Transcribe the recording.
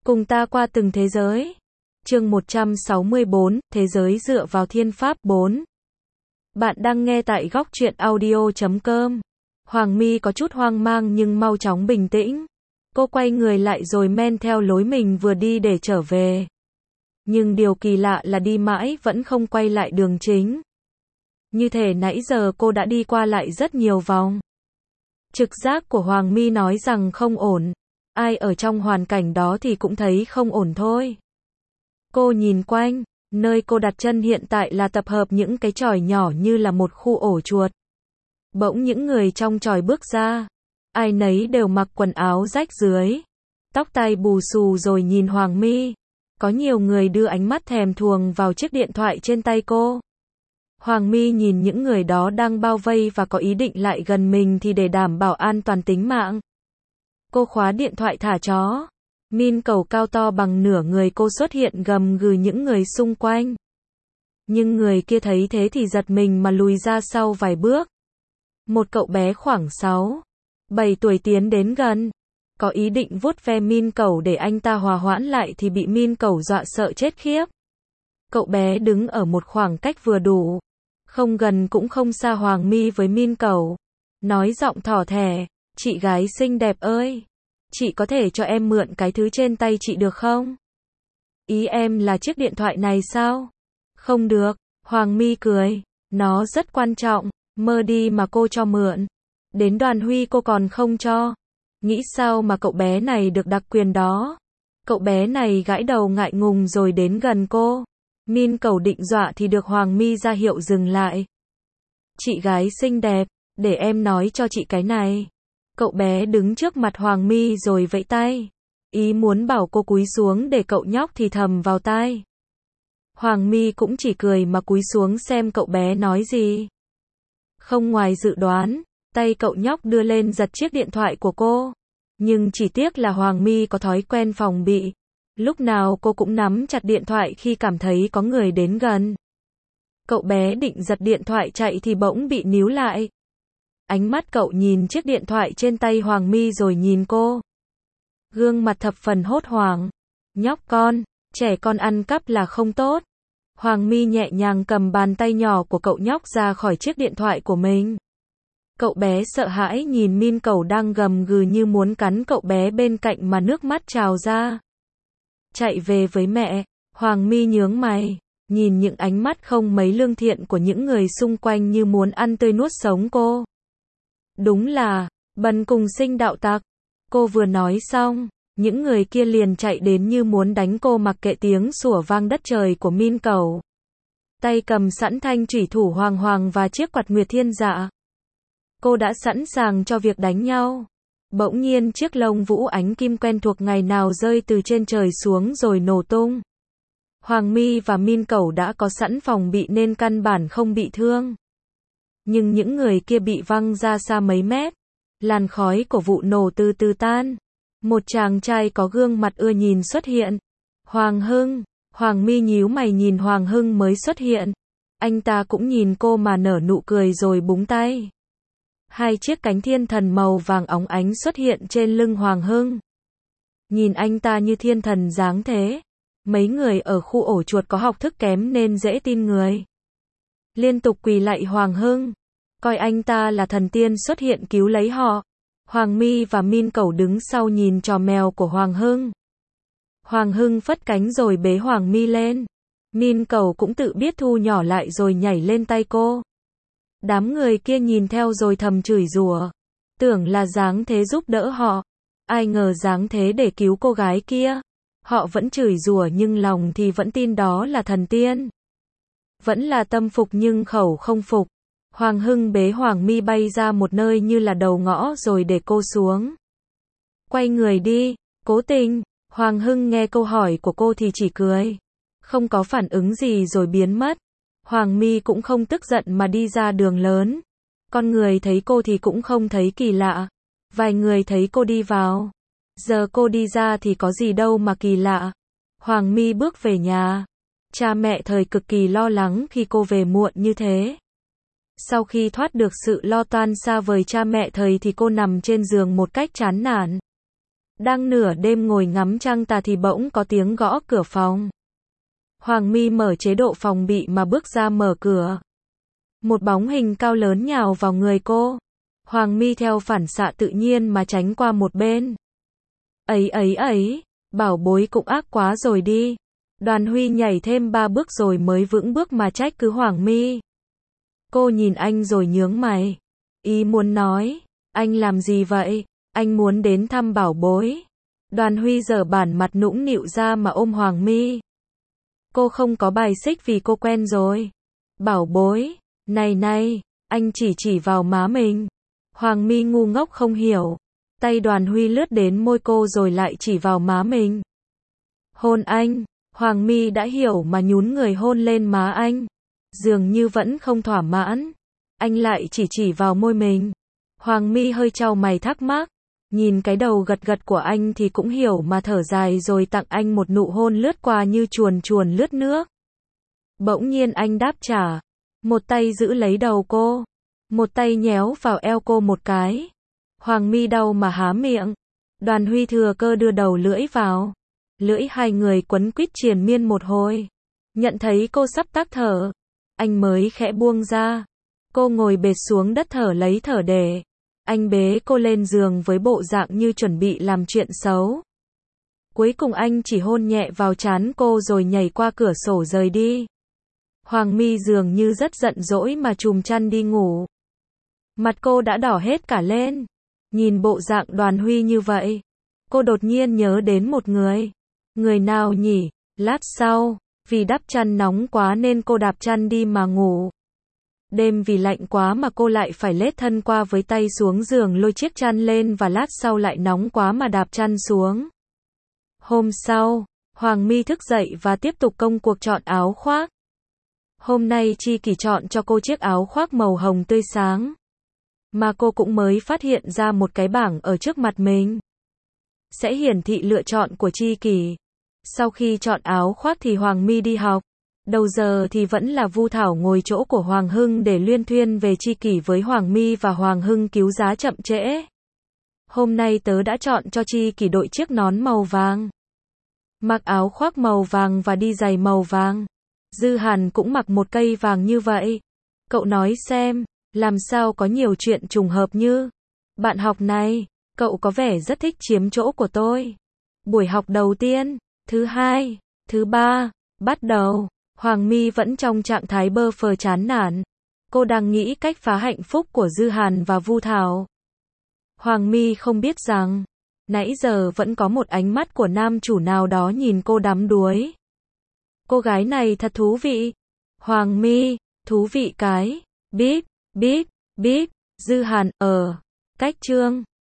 Cùng ta qua từng thế giới. Chương 164, Thế giới dựa vào thiên pháp 4. Bạn đang nghe tại góc truyện audio.com. Hoàng My có chút hoang mang nhưng mau chóng bình tĩnh. Cô quay người lại rồi men theo lối mình vừa đi để trở về. Nhưng điều kỳ lạ là đi mãi vẫn không quay lại đường chính. Như thể nãy giờ cô đã đi qua lại rất nhiều vòng. Trực giác của Hoàng My nói rằng không ổn. Ai ở trong hoàn cảnh đó thì cũng thấy không ổn thôi. Cô nhìn quanh, nơi cô đặt chân hiện tại là tập hợp những cái chòi nhỏ như là một khu ổ chuột. Bỗng những người trong chòi bước ra. Ai nấy đều mặc quần áo rách rưới, tóc tai bù xù rồi nhìn Hoàng My. Có nhiều người đưa ánh mắt thèm thuồng vào chiếc điện thoại trên tay cô. Hoàng My nhìn những người đó đang bao vây và có ý định lại gần mình thì để đảm bảo an toàn tính mạng. Cô khóa điện thoại thả chó. Min cầu cao to bằng nửa người cô xuất hiện gầm gừ những người xung quanh. Nhưng người kia thấy thế thì giật mình mà lùi ra sau vài bước. Một cậu bé khoảng 6-7 tuổi tiến đến gần. Có ý định vuốt ve Min cầu để anh ta hòa hoãn lại thì bị Min cầu dọa sợ chết khiếp. Cậu bé đứng ở một khoảng cách vừa đủ. Không gần cũng không xa Hoàng My với Min cầu. Nói giọng thỏ thẻ, chị gái xinh đẹp ơi. Chị có thể cho em mượn cái thứ trên tay chị được không? Ý em là chiếc điện thoại này sao? Không được, Hoàng My cười. Nó rất quan trọng, mơ đi mà cô cho mượn. Đến đoàn huy cô còn không cho. Nghĩ sao mà cậu bé này được đặc quyền đó? Cậu bé này gãi đầu ngại ngùng rồi đến gần cô. Min cầu định dọa thì được Hoàng My ra hiệu dừng lại. Chị gái xinh đẹp, để em nói cho chị cái này. Cậu bé đứng trước mặt Hoàng My rồi vẫy tay. Ý muốn bảo cô cúi xuống để cậu nhóc thì thầm vào tai. Hoàng My cũng chỉ cười mà cúi xuống xem cậu bé nói gì. Không ngoài dự đoán, tay cậu nhóc đưa lên giật chiếc điện thoại của cô. Nhưng chỉ tiếc là Hoàng My có thói quen phòng bị. Lúc nào cô cũng nắm chặt điện thoại khi cảm thấy có người đến gần. Cậu bé định giật điện thoại chạy thì bỗng bị níu lại. Ánh mắt cậu nhìn chiếc điện thoại trên tay Hoàng My rồi nhìn cô. Gương mặt thập phần hốt hoảng. Nhóc con, trẻ con ăn cắp là không tốt. Hoàng My nhẹ nhàng cầm bàn tay nhỏ của cậu nhóc ra khỏi chiếc điện thoại của mình. Cậu bé sợ hãi nhìn Min cầu đang gầm gừ như muốn cắn cậu bé bên cạnh mà nước mắt trào ra. Chạy về với mẹ, Hoàng My nhướng mày, nhìn những ánh mắt không mấy lương thiện của những người xung quanh như muốn ăn tươi nuốt sống cô. Đúng là, bần cùng sinh đạo tặc. Cô vừa nói xong, những người kia liền chạy đến như muốn đánh cô mặc kệ tiếng sủa vang đất trời của Min cầu. Tay cầm sẵn thanh chủy thủ hoàng hoàng và chiếc quạt nguyệt thiên dạ. Cô đã sẵn sàng cho việc đánh nhau. Bỗng nhiên chiếc lông vũ ánh kim quen thuộc ngày nào rơi từ trên trời xuống rồi nổ tung. Hoàng My và Min cầu đã có sẵn phòng bị nên căn bản không bị thương. Nhưng những người kia bị văng ra xa mấy mét. Làn khói của vụ nổ từ từ tan. Một chàng trai có gương mặt ưa nhìn xuất hiện. Hoàng Hưng. Hoàng My nhíu mày nhìn Hoàng Hưng mới xuất hiện. Anh ta cũng nhìn cô mà nở nụ cười rồi búng tay. Hai chiếc cánh thiên thần màu vàng óng ánh xuất hiện trên lưng Hoàng Hưng. Nhìn anh ta như thiên thần dáng thế. Mấy người ở khu ổ chuột có học thức kém nên dễ tin người. Liên tục quỳ lạy Hoàng Hưng. Coi anh ta là thần tiên xuất hiện cứu lấy họ. Hoàng My và Min cầu đứng sau nhìn trò mèo của Hoàng Hưng. Hoàng Hưng phất cánh rồi bế Hoàng My lên. Min cầu cũng tự biết thu nhỏ lại rồi nhảy lên tay cô. Đám người kia nhìn theo rồi thầm chửi rủa. Tưởng là dáng thế giúp đỡ họ. Ai ngờ dáng thế để cứu cô gái kia. Họ vẫn chửi rủa nhưng lòng thì vẫn tin đó là thần tiên. Vẫn là tâm phục nhưng khẩu không phục. Hoàng Hưng bế Hoàng My bay ra một nơi như là đầu ngõ rồi để cô xuống. Quay người đi, Cố Tình. Hoàng Hưng nghe câu hỏi của cô thì chỉ cười. Không có phản ứng gì rồi biến mất. Hoàng My cũng không tức giận mà đi ra đường lớn. Con người thấy cô thì cũng không thấy kỳ lạ. Vài người thấy cô đi vào. Giờ cô đi ra thì có gì đâu mà kỳ lạ. Hoàng My bước về nhà. Cha mẹ Thời cực kỳ lo lắng khi cô về muộn như thế. Sau khi thoát được sự lo toan xa vời cha mẹ Thời thì cô nằm trên giường một cách chán nản. Đang nửa đêm ngồi ngắm trăng tà thì bỗng có tiếng gõ cửa phòng. Hoàng My mở chế độ phòng bị mà bước ra mở cửa. Một bóng hình cao lớn nhào vào người cô. Hoàng My theo phản xạ tự nhiên mà tránh qua một bên. Ấy, bảo bối cũng ác quá rồi đi. Đoàn Huy nhảy thêm 3 bước rồi mới vững bước mà trách cứ Hoàng My. Cô nhìn anh rồi nhướng mày. Ý muốn nói, anh làm gì vậy? Anh muốn đến thăm bảo bối. Đoàn Huy giở bản mặt nũng nịu ra mà ôm Hoàng My. Cô không có bài xích vì cô quen rồi. Bảo bối, này, anh chỉ vào má mình. Hoàng My ngu ngốc không hiểu. Tay Đoàn Huy lướt đến môi cô rồi lại chỉ vào má mình. Hôn anh. Hoàng My đã hiểu mà nhún người hôn lên má anh. Dường như vẫn không thỏa mãn. Anh lại chỉ vào môi mình. Hoàng My hơi chau mày thắc mắc. Nhìn cái đầu gật của anh thì cũng hiểu mà thở dài rồi tặng anh một nụ hôn lướt qua như chuồn lướt nước. Bỗng nhiên anh đáp trả. Một tay giữ lấy đầu cô. Một tay nhéo vào eo cô một cái. Hoàng My đau mà há miệng. Đoàn Huy thừa cơ đưa đầu lưỡi vào. Lưỡi hai người quấn quýt triền miên một hồi. Nhận thấy cô sắp tắc thở. Anh mới khẽ buông ra. Cô ngồi bệt xuống đất thở lấy thở để. Anh bế cô lên giường với bộ dạng như chuẩn bị làm chuyện xấu. Cuối cùng anh chỉ hôn nhẹ vào trán cô rồi nhảy qua cửa sổ rời đi. Hoàng My dường như rất giận dỗi mà chùm chăn đi ngủ. Mặt cô đã đỏ hết cả lên. Nhìn bộ dạng Đoàn Huy như vậy, cô đột nhiên nhớ đến một người. Người nào nhỉ? Lát sau, vì đắp chăn nóng quá nên cô đạp chăn đi mà ngủ. Đêm vì lạnh quá mà cô lại phải lết thân qua với tay xuống giường lôi chiếc chăn lên và lát sau lại nóng quá mà đạp chăn xuống. Hôm sau, Hoàng My thức dậy và tiếp tục công cuộc chọn áo khoác. Hôm nay Chi Kỳ chọn cho cô chiếc áo khoác màu hồng tươi sáng. Mà cô cũng mới phát hiện ra một cái bảng ở trước mặt mình. Sẽ hiển thị lựa chọn của Chi Kỳ. Sau khi chọn áo khoác thì Hoàng My đi học. Đầu giờ thì vẫn là Vu Thảo ngồi chỗ của Hoàng Hưng để luyên thuyên về Chi Kỳ với Hoàng My và Hoàng Hưng cứu giá chậm trễ. Hôm nay tớ đã chọn cho Chi Kỳ đội chiếc nón màu vàng. Mặc áo khoác màu vàng và đi giày màu vàng. Dư Hàn cũng mặc một cây vàng như vậy. Cậu nói xem, làm sao có nhiều chuyện trùng hợp như. Bạn học này, cậu có vẻ rất thích chiếm chỗ của tôi. Buổi học đầu tiên, thứ hai, thứ ba, bắt đầu. Hoàng My vẫn trong trạng thái bơ phờ chán nản. Cô đang nghĩ cách phá hạnh phúc của Dư Hàn và Vu Thảo. Hoàng My không biết rằng, nãy giờ vẫn có một ánh mắt của nam chủ nào đó nhìn cô đắm đuối. Cô gái này thật thú vị. Hoàng My, thú vị cái. Biết, Dư Hàn, cách chương.